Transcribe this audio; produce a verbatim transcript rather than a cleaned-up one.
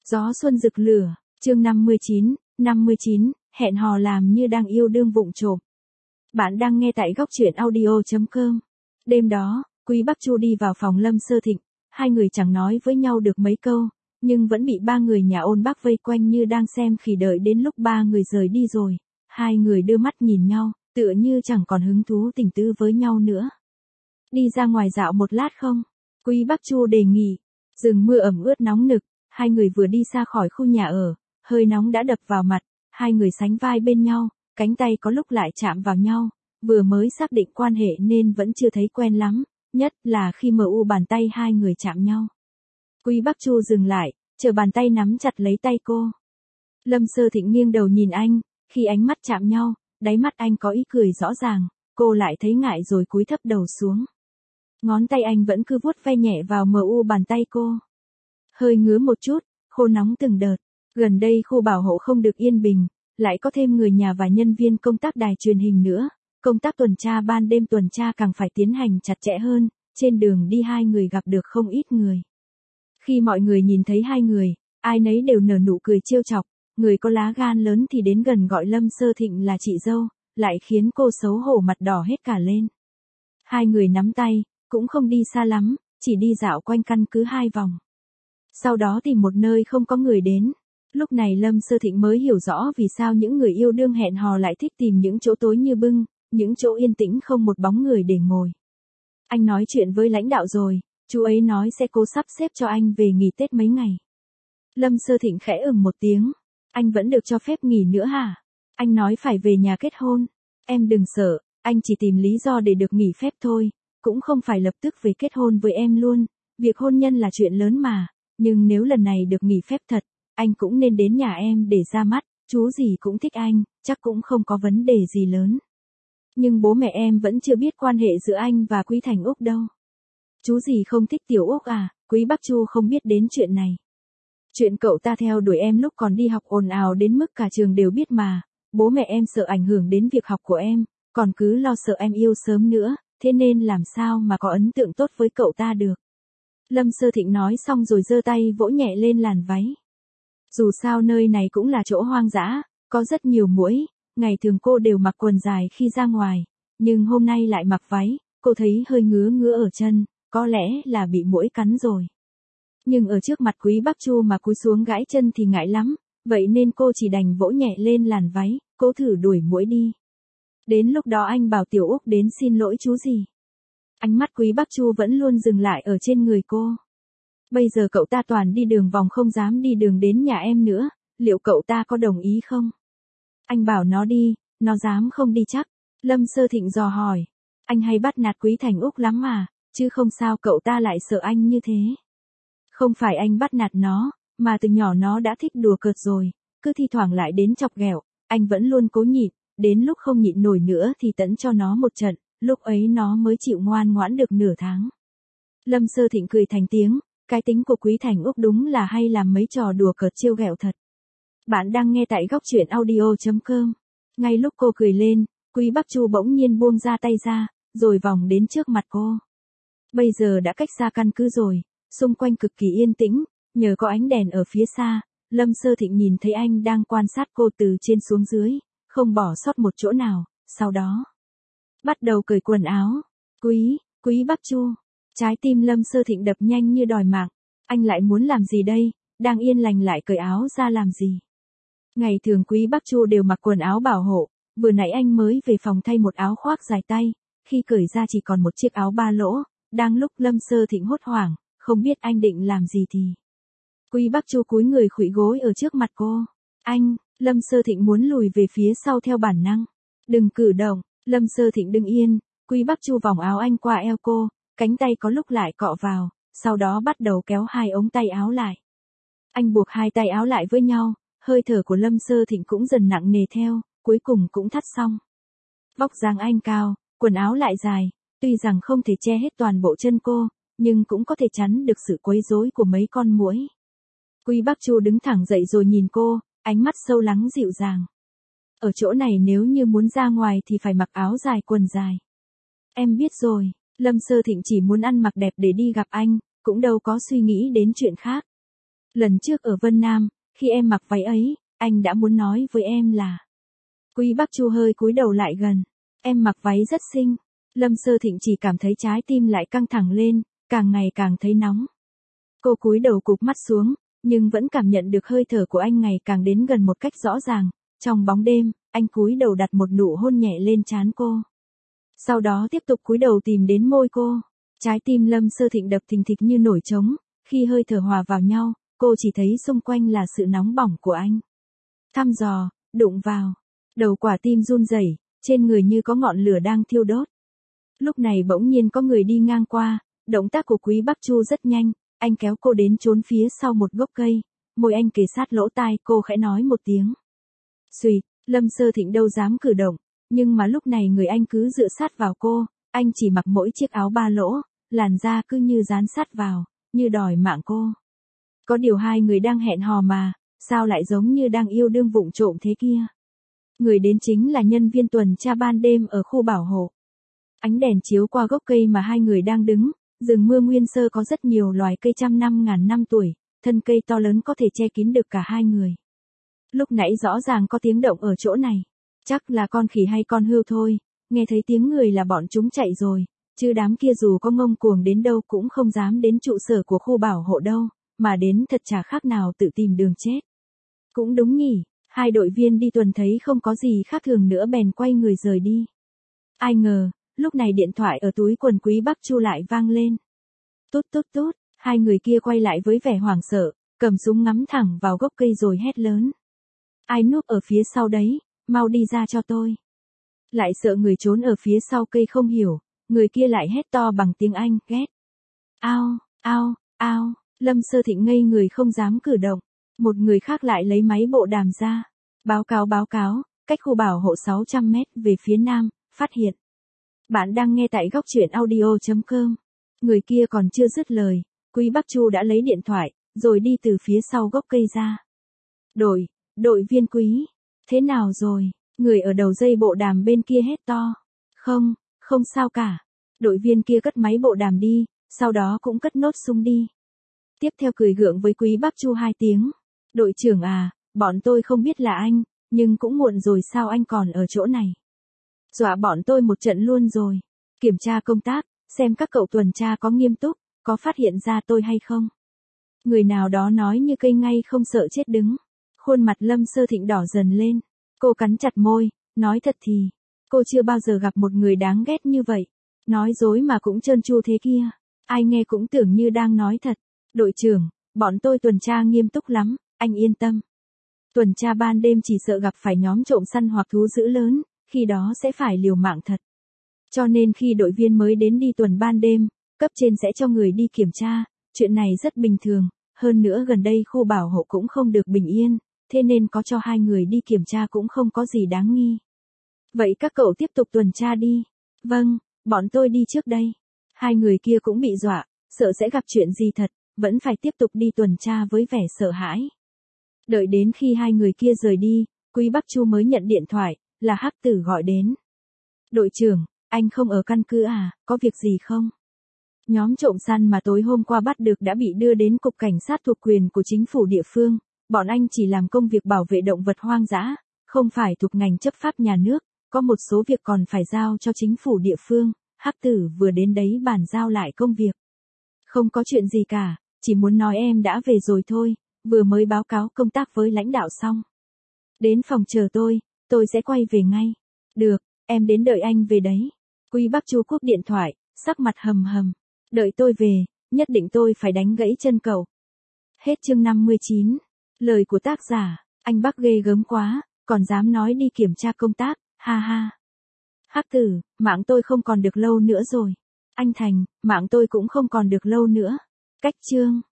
Gió xuân rực lửa, chương năm mươi chín, năm mươi chín, hẹn hò làm như đang yêu đương vụng trộm. Bạn đang nghe tại góc truyện audio chấm com. Đêm đó, Quý Bắc Chu đi vào phòng Lâm Sơ Thịnh, hai người chẳng nói với nhau được mấy câu, nhưng vẫn bị ba người nhà ôn bác vây quanh như đang xem khỉ đợi đến lúc ba người rời đi rồi. Hai người đưa mắt nhìn nhau, tựa như chẳng còn hứng thú tình tứ với nhau nữa. Đi ra ngoài dạo một lát không? Quý Bắc Chu đề nghị. Rừng mưa ẩm ướt nóng nực, hai người vừa đi xa khỏi khu nhà ở, hơi nóng đã đập vào mặt, hai người sánh vai bên nhau, cánh tay có lúc lại chạm vào nhau, vừa mới xác định quan hệ nên vẫn chưa thấy quen lắm, nhất là khi mờ u bàn tay hai người chạm nhau. Quý Bắc Chu dừng lại, chờ bàn tay nắm chặt lấy tay cô. Lâm Sơ Thịnh nghiêng đầu nhìn anh, khi ánh mắt chạm nhau, đáy mắt anh có ý cười rõ ràng, cô lại thấy ngại rồi cúi thấp đầu xuống. Ngón tay anh vẫn cứ vuốt ve nhẹ vào mờ u bàn tay cô. Hơi ngứa một chút, khô nóng từng đợt. Gần đây khu bảo hộ không được yên bình, lại có thêm người nhà và nhân viên công tác đài truyền hình nữa. Công tác tuần tra ban đêm tuần tra càng phải tiến hành chặt chẽ hơn, trên đường đi hai người gặp được không ít người. Khi mọi người nhìn thấy hai người, ai nấy đều nở nụ cười trêu chọc, người có lá gan lớn thì đến gần gọi Lâm Sơ Thịnh là chị dâu, lại khiến cô xấu hổ mặt đỏ hết cả lên. Hai người nắm tay, cũng không đi xa lắm, chỉ đi dạo quanh căn cứ hai vòng. Sau đó tìm một nơi không có người đến. Lúc này Lâm Sơ Thịnh mới hiểu rõ vì sao những người yêu đương hẹn hò lại thích tìm những chỗ tối như bưng, những chỗ yên tĩnh không một bóng người để ngồi. Anh nói chuyện với lãnh đạo rồi, chú ấy nói sẽ cố sắp xếp cho anh về nghỉ Tết mấy ngày. Lâm Sơ Thịnh khẽ ừm một tiếng. Anh vẫn được cho phép nghỉ nữa hả? Anh nói phải về nhà kết hôn. Em đừng sợ, anh chỉ tìm lý do để được nghỉ phép thôi, cũng không phải lập tức về kết hôn với em luôn. Việc hôn nhân là chuyện lớn mà, nhưng nếu lần này được nghỉ phép thật, anh cũng nên đến nhà em để ra mắt, chú gì cũng thích anh, chắc cũng không có vấn đề gì lớn. Nhưng bố mẹ em vẫn chưa biết quan hệ giữa anh và Quý Thành Úc đâu. Chú gì không thích Tiểu Úc à? Quý Bắc Chu không biết đến chuyện này. Chuyện cậu ta theo đuổi em lúc còn đi học ồn ào đến mức cả trường đều biết mà, bố mẹ em sợ ảnh hưởng đến việc học của em, còn cứ lo sợ em yêu sớm nữa, thế nên làm sao mà có ấn tượng tốt với cậu ta được. Lâm Sơ Thịnh nói xong rồi giơ tay vỗ nhẹ lên làn váy. Dù sao nơi này cũng là chỗ hoang dã, có rất nhiều muỗi, ngày thường cô đều mặc quần dài khi ra ngoài, nhưng hôm nay lại mặc váy, cô thấy hơi ngứa ngứa ở chân, có lẽ là bị muỗi cắn rồi. Nhưng ở trước mặt Quý Bắc Chu mà cúi xuống gãi chân thì ngại lắm, vậy nên cô chỉ đành vỗ nhẹ lên làn váy, cố thử đuổi muỗi đi. Đến lúc đó anh bảo Tiểu Úc đến xin lỗi chú gì. Ánh mắt Quý Bắc Chu vẫn luôn dừng lại ở trên người cô. Bây giờ cậu ta toàn đi đường vòng không dám đi đường đến nhà em nữa, liệu cậu ta có đồng ý không? Anh bảo nó đi, nó dám không đi chắc. Lâm Sơ Thịnh dò hỏi. Anh hay bắt nạt Quý Thành Úc lắm mà, chứ không sao cậu ta lại sợ anh như thế. Không phải anh bắt nạt nó, mà từ nhỏ nó đã thích đùa cợt rồi, cứ thi thoảng lại đến chọc ghẹo, anh vẫn luôn cố nhịn, đến lúc không nhịn nổi nữa thì tẫn cho nó một trận, lúc ấy nó mới chịu ngoan ngoãn được nửa tháng. Lâm Sơ Thịnh cười thành tiếng, cái tính của Quý Thành Úc đúng là hay làm mấy trò đùa cợt trêu ghẹo thật. Bạn đang nghe tại góc truyện audio chấm com. Ngay lúc cô cười lên, Quý Bắc Chu bỗng nhiên buông ra tay ra, rồi vòng đến trước mặt cô. Bây giờ đã cách xa căn cứ rồi, xung quanh cực kỳ yên tĩnh, nhờ có ánh đèn ở phía xa, Lâm Sơ Thịnh nhìn thấy anh đang quan sát cô từ trên xuống dưới, không bỏ sót một chỗ nào, sau đó bắt đầu cởi quần áo. Quý, Quý Bắc Chu. Trái tim Lâm Sơ Thịnh đập nhanh như đòi mạng, anh lại muốn làm gì đây, đang yên lành lại cởi áo ra làm gì. Ngày thường Quý Bắc Chu đều mặc quần áo bảo hộ, vừa nãy anh mới về phòng thay một áo khoác dài tay, khi cởi ra chỉ còn một chiếc áo ba lỗ, đang lúc Lâm Sơ Thịnh hốt hoảng, không biết anh định làm gì thì. Quý Bắc Chu cúi người khuỵu gối ở trước mặt cô. Anh, Lâm Sơ Thịnh muốn lùi về phía sau theo bản năng. Đừng cử động, Lâm Sơ Thịnh đứng yên, Quý Bắc Chu vòng áo anh qua eo cô, cánh tay có lúc lại cọ vào, sau đó bắt đầu kéo hai ống tay áo lại. Anh buộc hai tay áo lại với nhau, hơi thở của Lâm Sơ Thịnh cũng dần nặng nề theo, cuối cùng cũng thắt xong. Vóc dáng anh cao, quần áo lại dài, tuy rằng không thể che hết toàn bộ chân cô, nhưng cũng có thể chắn được sự quấy rối của mấy con muỗi. Quý Bắc Chu đứng thẳng dậy rồi nhìn cô, ánh mắt sâu lắng dịu dàng. Ở chỗ này nếu như muốn ra ngoài thì phải mặc áo dài quần dài. Em biết rồi, Lâm Sơ Thịnh chỉ muốn ăn mặc đẹp để đi gặp anh, cũng đâu có suy nghĩ đến chuyện khác. Lần trước ở Vân Nam, khi em mặc váy ấy, anh đã muốn nói với em là. Quý Bắc Chu hơi cúi đầu lại gần. Em mặc váy rất xinh. Lâm Sơ Thịnh chỉ cảm thấy trái tim lại căng thẳng lên, càng ngày càng thấy nóng. Cô cúi đầu cụp mắt xuống, nhưng vẫn cảm nhận được hơi thở của anh ngày càng đến gần một cách rõ ràng. Trong bóng đêm, anh cúi đầu đặt một nụ hôn nhẹ lên trán cô. Sau đó tiếp tục cúi đầu tìm đến môi cô. Trái tim Lâm Sơ Thịnh đập thình thịch như nổi trống, khi hơi thở hòa vào nhau, cô chỉ thấy xung quanh là sự nóng bỏng của anh. Thăm dò, đụng vào, đầu quả tim run rẩy, trên người như có ngọn lửa đang thiêu đốt. Lúc này bỗng nhiên có người đi ngang qua, động tác của Quý Bắc Chu rất nhanh, anh kéo cô đến trốn phía sau một gốc cây, môi anh kề sát lỗ tai cô khẽ nói một tiếng. Xùyt, Lâm Sơ Thịnh đâu dám cử động, nhưng mà lúc này người anh cứ dựa sát vào cô, anh chỉ mặc mỗi chiếc áo ba lỗ, làn da cứ như dán sát vào, như đòi mạng cô. Có điều hai người đang hẹn hò mà, sao lại giống như đang yêu đương vụng trộm thế kia. Người đến chính là nhân viên tuần tra ban đêm ở khu bảo hộ. Ánh đèn chiếu qua gốc cây mà hai người đang đứng, rừng mưa nguyên sơ có rất nhiều loài cây trăm năm ngàn năm tuổi, thân cây to lớn có thể che kín được cả hai người. Lúc nãy rõ ràng có tiếng động ở chỗ này, chắc là con khỉ hay con hươu thôi, nghe thấy tiếng người là bọn chúng chạy rồi, chứ đám kia dù có ngông cuồng đến đâu cũng không dám đến trụ sở của khu bảo hộ đâu, mà đến thật chả khác nào tự tìm đường chết. Cũng đúng nhỉ, hai đội viên đi tuần thấy không có gì khác thường nữa bèn quay người rời đi. Ai ngờ, lúc này điện thoại ở túi quần Quý Bắc Chu lại vang lên. Tút tút tút, hai người kia quay lại với vẻ hoảng sợ, cầm súng ngắm thẳng vào gốc cây rồi hét lớn. Ai núp ở phía sau đấy, mau đi ra cho tôi. Lại sợ người trốn ở phía sau cây không hiểu, người kia lại hét to bằng tiếng Anh, ghét. Ao, ao, ao, Lâm Sơ Thịnh ngây người không dám cử động. Một người khác lại lấy máy bộ đàm ra. Báo cáo báo cáo, cách khu bảo hộ sáu trăm mét về phía nam, phát hiện. Bạn đang nghe tại góc truyện audio chấm com. Người kia còn chưa dứt lời, Quý Bắc Chu đã lấy điện thoại, rồi đi từ phía sau gốc cây ra. Đội, đội viên Quý, thế nào rồi? Người ở đầu dây bộ đàm bên kia hét to. Không, không sao cả. Đội viên kia cất máy bộ đàm đi, sau đó cũng cất nốt súng đi. Tiếp theo cười gượng với Quý Bắc Chu hai tiếng. Đội trưởng à, bọn tôi không biết là anh, nhưng cũng muộn rồi sao anh còn ở chỗ này. Dọa bọn tôi một trận luôn rồi. Kiểm tra công tác, xem các cậu tuần tra có nghiêm túc, có phát hiện ra tôi hay không. Người nào đó nói như cây ngay không sợ chết đứng. Khuôn mặt Lâm Sơ Thịnh đỏ dần lên. Cô cắn chặt môi, nói thật thì, cô chưa bao giờ gặp một người đáng ghét như vậy. Nói dối mà cũng trơn tru thế kia. Ai nghe cũng tưởng như đang nói thật. Đội trưởng, bọn tôi tuần tra nghiêm túc lắm, anh yên tâm. Tuần tra ban đêm chỉ sợ gặp phải nhóm trộm săn hoặc thú dữ lớn, khi đó sẽ phải liều mạng thật. Cho nên khi đội viên mới đến đi tuần ban đêm, cấp trên sẽ cho người đi kiểm tra, chuyện này rất bình thường, hơn nữa gần đây khu bảo hộ cũng không được bình yên, thế nên có cho hai người đi kiểm tra cũng không có gì đáng nghi. Vậy các cậu tiếp tục tuần tra đi. Vâng, bọn tôi đi trước đây. Hai người kia cũng bị dọa, sợ sẽ gặp chuyện gì thật, vẫn phải tiếp tục đi tuần tra với vẻ sợ hãi. Đợi đến khi hai người kia rời đi, Quý Bắc Chu mới nhận điện thoại, là Hắc Tử gọi đến. Đội trưởng, anh không ở căn cứ à, có việc gì không? Nhóm trộm săn mà tối hôm qua bắt được đã bị đưa đến cục cảnh sát thuộc quyền của chính phủ địa phương, bọn anh chỉ làm công việc bảo vệ động vật hoang dã, không phải thuộc ngành chấp pháp nhà nước, có một số việc còn phải giao cho chính phủ địa phương, Hắc Tử vừa đến đấy bàn giao lại công việc. Không có chuyện gì cả, chỉ muốn nói em đã về rồi thôi, vừa mới báo cáo công tác với lãnh đạo xong. Đến phòng chờ tôi, tôi sẽ quay về ngay. Được, em đến đợi anh về đấy. Quý Bắc Chu cúp điện thoại, sắc mặt hầm hầm. Đợi tôi về, nhất định tôi phải đánh gãy chân cậu. Hết chương năm mươi chín. Lời của tác giả, anh Bắc ghê gớm quá, còn dám nói đi kiểm tra công tác, ha ha. Hắc Tử, mạng tôi không còn được lâu nữa rồi. Anh Thành, mạng tôi cũng không còn được lâu nữa. Cách chương.